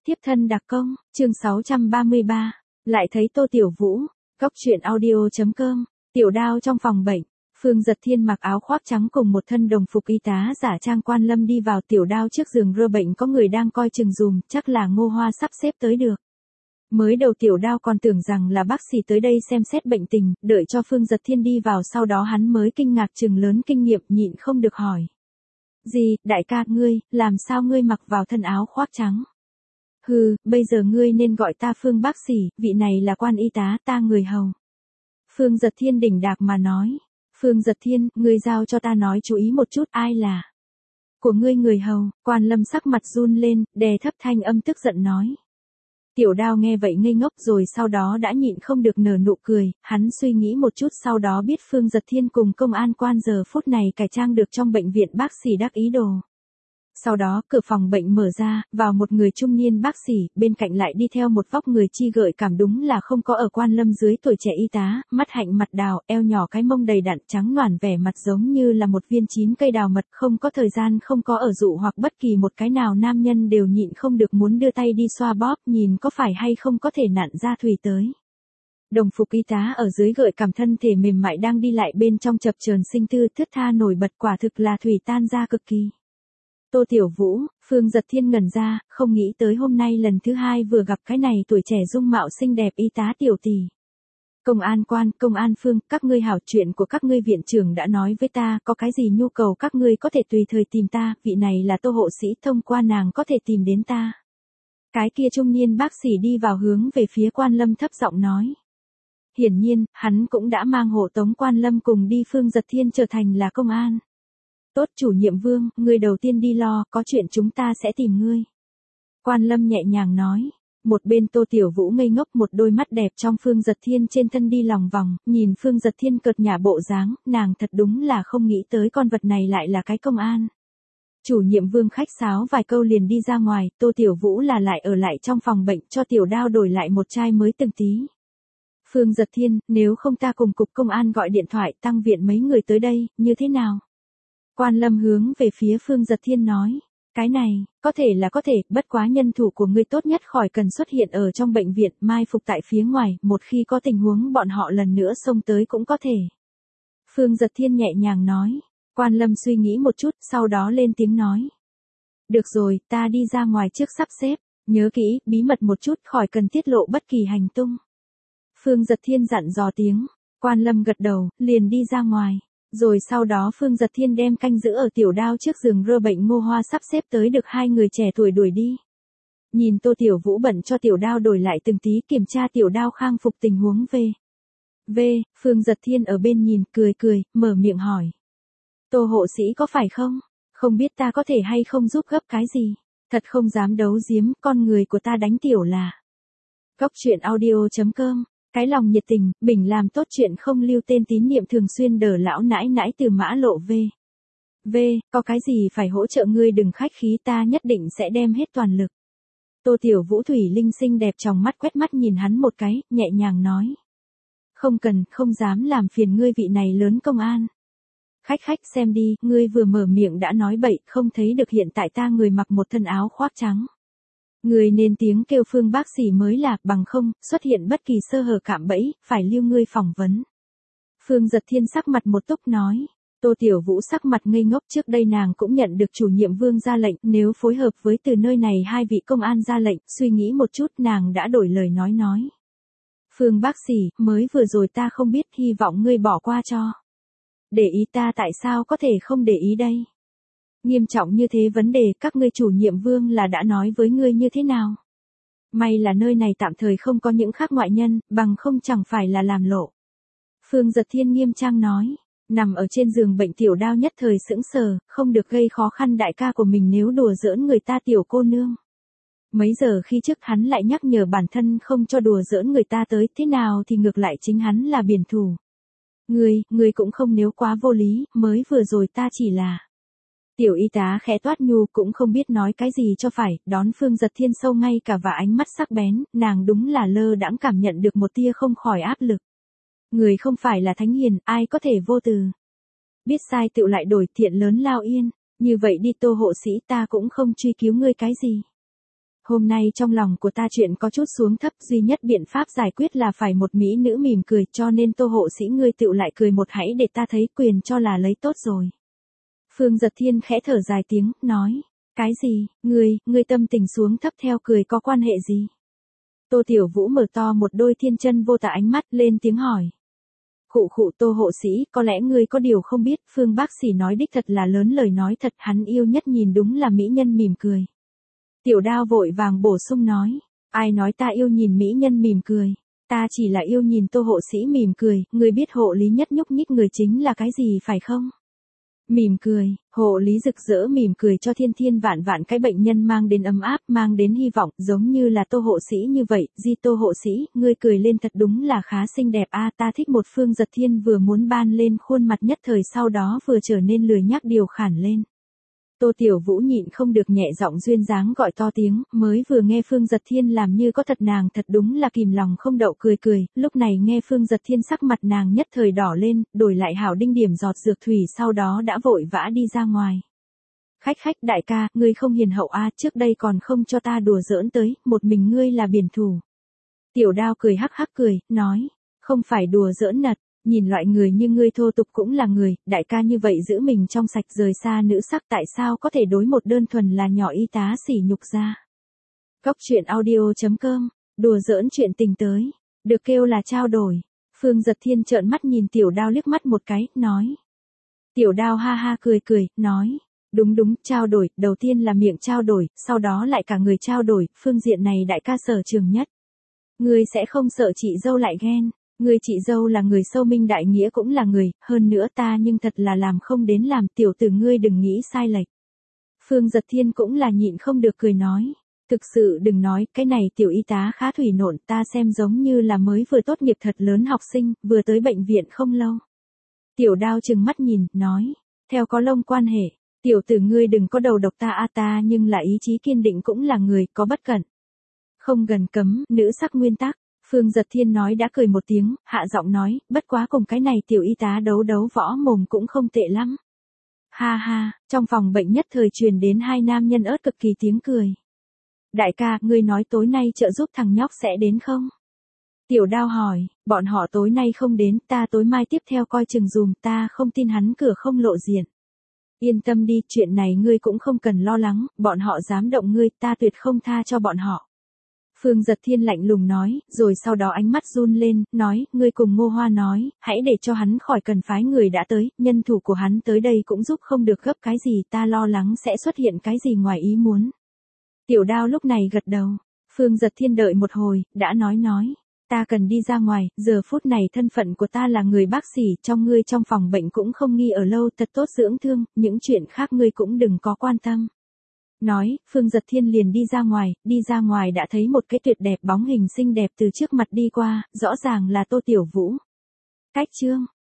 Tiếp thân đặc công, chương 633. Lại thấy Tô Tiểu Vũ. Góc truyện audio.com. Tiểu Đao trong phòng bệnh. Phương Dật Thiên mặc áo khoác trắng cùng một thân đồng phục y tá giả trang Quan Lâm đi vào. Tiểu Đao trước giường rơ bệnh có người đang coi chừng dùm, chắc là Ngô Hoa sắp xếp tới được. Mới đầu Tiểu Đao còn tưởng rằng là bác sĩ tới đây xem xét bệnh tình, đợi cho Phương Dật Thiên đi vào sau đó hắn mới kinh ngạc chừng lớn kinh nghiệm nhịn không được hỏi. Gì, đại ca, ngươi, làm sao ngươi mặc vào thân áo khoác trắng? Hừ, bây giờ ngươi nên gọi ta Phương bác sĩ, vị này là Quan y tá, ta người hầu. Phương Dật Thiên đỉnh đạc mà nói. Phương Dật Thiên, ngươi giao cho ta nói chú ý một chút, ai là? Của ngươi người hầu. Quan Lâm sắc mặt run lên, đè thấp thanh âm tức giận nói. Tiểu Đao nghe vậy ngây ngốc rồi sau đó đã nhịn không được nở nụ cười, hắn suy nghĩ một chút sau đó biết Phương Dật Thiên cùng công an quan giờ phút này cải trang được trong bệnh viện bác sĩ đắc ý đồ. Sau đó cửa phòng bệnh mở ra, vào một người trung niên bác sĩ, bên cạnh lại đi theo một vóc người chi gợi cảm đúng là không có ở Quan Lâm dưới tuổi trẻ y tá, mắt hạnh mặt đào, eo nhỏ cái mông đầy đặn trắng noàn vẻ mặt giống như là một viên chín cây đào mật không có thời gian không có ở dụ hoặc bất kỳ một cái nào nam nhân đều nhịn không được muốn đưa tay đi xoa bóp nhìn có phải hay không có thể nặn ra thủy tới. Đồng phục y tá ở dưới gợi cảm thân thể mềm mại đang đi lại bên trong chập chờn sinh tư thướt tha nổi bật quả thực là thủy tan ra cực kỳ. Tô Tiểu Vũ, Phương Dật Thiên ngẩn ra, không nghĩ tới hôm nay lần thứ hai vừa gặp cái này tuổi trẻ dung mạo xinh đẹp y tá tiểu tỷ. Công an quan, công an Phương, các ngươi hảo, chuyện của các ngươi viện trưởng đã nói với ta, có cái gì nhu cầu các ngươi có thể tùy thời tìm ta, vị này là Tô hộ sĩ, thông qua nàng có thể tìm đến ta. Cái kia trung niên bác sĩ đi vào hướng về phía Quan Lâm thấp giọng nói. Hiển nhiên, hắn cũng đã mang hộ tống Quan Lâm cùng đi. Phương Dật Thiên trở thành là công an. Tốt, chủ nhiệm Vương, ngươi đầu tiên đi lo, có chuyện chúng ta sẽ tìm ngươi. Quan Lâm nhẹ nhàng nói. Một bên Tô Tiểu Vũ ngây ngốc, một đôi mắt đẹp trong Phương Dật Thiên trên thân đi lòng vòng, nhìn Phương Dật Thiên cợt nhả bộ dáng, nàng thật đúng là không nghĩ tới con vật này lại là cái công an. Chủ nhiệm Vương khách sáo vài câu liền đi ra ngoài, Tô Tiểu Vũ là lại ở lại trong phòng bệnh cho Tiểu Đao đổi lại một chai mới từng tí. Phương Dật Thiên, nếu không ta cùng cục công an gọi điện thoại tăng viện mấy người tới đây, như thế nào? Quan Lâm hướng về phía Phương Dật Thiên nói, cái này, có thể là có thể, bất quá nhân thủ của ngươi tốt nhất khỏi cần xuất hiện ở trong bệnh viện, mai phục tại phía ngoài, một khi có tình huống bọn họ lần nữa xông tới cũng có thể. Phương Dật Thiên nhẹ nhàng nói, Quan Lâm suy nghĩ một chút, sau đó lên tiếng nói. Được rồi, ta đi ra ngoài trước sắp xếp, nhớ kỹ, bí mật một chút, khỏi cần tiết lộ bất kỳ hành tung. Phương Dật Thiên dặn dò tiếng, Quan Lâm gật đầu, liền đi ra ngoài. Rồi sau đó Phương Dật Thiên đem canh giữ ở Tiểu Đao trước giường rơ bệnh Ngô Hoa sắp xếp tới được hai người trẻ tuổi đuổi đi. Nhìn Tô Tiểu Vũ bận cho Tiểu Đao đổi lại từng tí kiểm tra Tiểu Đao khang phục tình huống Phương Dật Thiên ở bên nhìn cười cười, mở miệng hỏi. Tô hộ sĩ có phải không? Không biết ta có thể hay không giúp gấp cái gì? Thật không dám đấu giếm, con người của ta đánh tiểu là. Góc truyện audio.com. Cái lòng nhiệt tình, bình làm tốt chuyện không lưu tên tín nhiệm thường xuyên đờ lão nãi nãi từ mã lộ có cái gì phải hỗ trợ ngươi đừng khách khí ta nhất định sẽ đem hết toàn lực. Tô Tiểu Vũ thủy linh xinh đẹp trong mắt quét mắt nhìn hắn một cái, nhẹ nhàng nói. Không cần, không dám làm phiền ngươi vị này lớn công an. Khách xem đi, ngươi vừa mở miệng đã nói bậy, không thấy được hiện tại ta người mặc một thân áo khoác trắng. Người nên tiếng kêu Phương bác sĩ mới là, bằng không, xuất hiện bất kỳ sơ hở cạm bẫy, phải lưu ngươi phỏng vấn. Phương Dật Thiên sắc mặt một túc nói. Tô Tiểu Vũ sắc mặt ngây ngốc trước đây nàng cũng nhận được chủ nhiệm Vương ra lệnh, nếu phối hợp với từ nơi này hai vị công an ra lệnh, suy nghĩ một chút nàng đã đổi lời nói. Phương bác sĩ, mới vừa rồi ta không biết, hy vọng ngươi bỏ qua cho. Để ý ta tại sao có thể không để ý đây? Nghiêm trọng như thế vấn đề các ngươi chủ nhiệm Vương là đã nói với ngươi như thế nào? May là nơi này tạm thời không có những khác ngoại nhân, bằng không chẳng phải là làm lộ. Phương Dật Thiên nghiêm trang nói, nằm ở trên giường bệnh Tiểu Đao nhất thời sững sờ, không được gây khó khăn đại ca của mình nếu đùa giỡn người ta tiểu cô nương. Mấy giờ khi trước hắn lại nhắc nhở bản thân không cho đùa giỡn người ta tới, thế nào thì ngược lại chính hắn là biển thủ. Ngươi cũng không nếu quá vô lý, mới vừa rồi ta chỉ là. Tiểu y tá khẽ toát nhu cũng không biết nói cái gì cho phải, đón Phương Dật Thiên sâu ngay cả và ánh mắt sắc bén, nàng đúng là lơ đãng cảm nhận được một tia không khỏi áp lực. Người không phải là thánh hiền, ai có thể vô từ. Biết sai tựu lại đổi, thiện lớn lao yên, như vậy đi Tô hộ sĩ ta cũng không truy cứu ngươi cái gì. Hôm nay trong lòng của ta chuyện có chút xuống thấp, duy nhất biện pháp giải quyết là phải một mỹ nữ mỉm cười, cho nên Tô hộ sĩ ngươi tựu lại cười một hãy để ta thấy, quyền cho là lấy tốt rồi. Phương Giật Thiên khẽ thở dài tiếng, nói, cái gì, ngươi tâm tình xuống thấp theo cười có quan hệ gì? Tô Tiểu Vũ mở to một đôi thiên chân vô tà ánh mắt lên tiếng hỏi. Khụ Tô hộ sĩ, có lẽ ngươi có điều không biết, Phương bác sĩ nói đích thật là lớn lời nói thật, hắn yêu nhất nhìn đúng là mỹ nhân mỉm cười. Tiểu Đao vội vàng bổ sung nói, ai nói ta yêu nhìn mỹ nhân mỉm cười, ta chỉ là yêu nhìn Tô hộ sĩ mỉm cười, ngươi biết hộ lý nhất nhúc nhích người chính là cái gì phải không? Mỉm cười, hộ lý rực rỡ mỉm cười cho thiên thiên vạn vạn cái bệnh nhân mang đến ấm áp, mang đến hy vọng, giống như là Tô hộ sĩ như vậy, Tô hộ sĩ, ngươi cười lên thật đúng là khá xinh đẹp a, ta thích. Một Phương Giật Thiên vừa muốn ban lên khuôn mặt nhất thời sau đó vừa trở nên lười nhác điều khản lên. Tô Tiểu Vũ nhịn không được nhẹ giọng duyên dáng gọi to tiếng, mới vừa nghe Phương Giật Thiên làm như có thật nàng thật đúng là kìm lòng không đậu cười, lúc này nghe Phương Giật Thiên sắc mặt nàng nhất thời đỏ lên, đổi lại hảo đinh điểm giọt dược thủy sau đó đã vội vã đi ra ngoài. Khách đại ca, ngươi không hiền hậu a, trước đây còn không cho ta đùa giỡn tới, một mình ngươi là biển thủ. Tiểu Đao cười hắc hắc cười, nói, không phải đùa giỡn nật. Nhìn loại người như ngươi thô tục cũng là người, đại ca như vậy giữ mình trong sạch rời xa nữ sắc tại sao có thể đối một đơn thuần là nhỏ y tá sỉ nhục ra. Cóc truyện audio.com, đùa giỡn chuyện tình tới, được kêu là trao đổi. Phương Giật Thiên trợn mắt nhìn Tiểu Đao liếc mắt một cái, nói. Tiểu Đao ha ha cười, nói. Đúng, trao đổi, đầu tiên là miệng trao đổi, sau đó lại cả người trao đổi, phương diện này đại ca sở trường nhất. Ngươi sẽ không sợ chị dâu lại ghen. Người chị dâu là người sâu minh đại nghĩa cũng là người, hơn nữa ta nhưng thật là làm không đến làm, tiểu tử ngươi đừng nghĩ sai lệch. Phương Giật Thiên cũng là nhịn không được cười nói. Thực sự đừng nói, cái này tiểu y tá khá thủy nộn, ta xem giống như là mới vừa tốt nghiệp thật lớn học sinh, vừa tới bệnh viện không lâu. Tiểu Đao trừng mắt nhìn, nói. Theo có lông quan hệ, tiểu tử ngươi đừng có đầu độc ta ta nhưng là ý chí kiên định cũng là người, có bất cẩn. Không gần cấm, nữ sắc nguyên tắc. Phương Giật Thiên nói đã cười một tiếng, hạ giọng nói, bất quá cùng cái này tiểu y tá đấu võ mồm cũng không tệ lắm. Ha ha, trong phòng bệnh nhất thời truyền đến hai nam nhân ớt cực kỳ tiếng cười. Đại ca, ngươi nói tối nay trợ giúp thằng nhóc sẽ đến không? Tiểu Đao hỏi, bọn họ tối nay không đến, ta tối mai tiếp theo coi chừng dùm, ta không tin hắn cửa không lộ diện. Yên tâm đi, chuyện này ngươi cũng không cần lo lắng, bọn họ dám động ngươi, ta tuyệt không tha cho bọn họ. Phương Giật Thiên lạnh lùng nói, rồi sau đó ánh mắt run lên, nói, ngươi cùng Ngô Hoa nói, hãy để cho hắn khỏi cần phái người đã tới, nhân thủ của hắn tới đây cũng giúp không được gấp cái gì, ta lo lắng sẽ xuất hiện cái gì ngoài ý muốn. Tiểu Đao lúc này gật đầu, Phương Giật Thiên đợi một hồi, đã nói, ta cần đi ra ngoài, giờ phút này thân phận của ta là người bác sĩ, ngươi trong phòng bệnh cũng không nghi ở lâu, thật tốt dưỡng thương, những chuyện khác ngươi cũng đừng có quan tâm. Nói, Phương Giật Thiên liền đi ra ngoài đã thấy một cái tuyệt đẹp bóng hình xinh đẹp từ trước mặt đi qua, rõ ràng là Tô Tiểu Vũ. Cách chương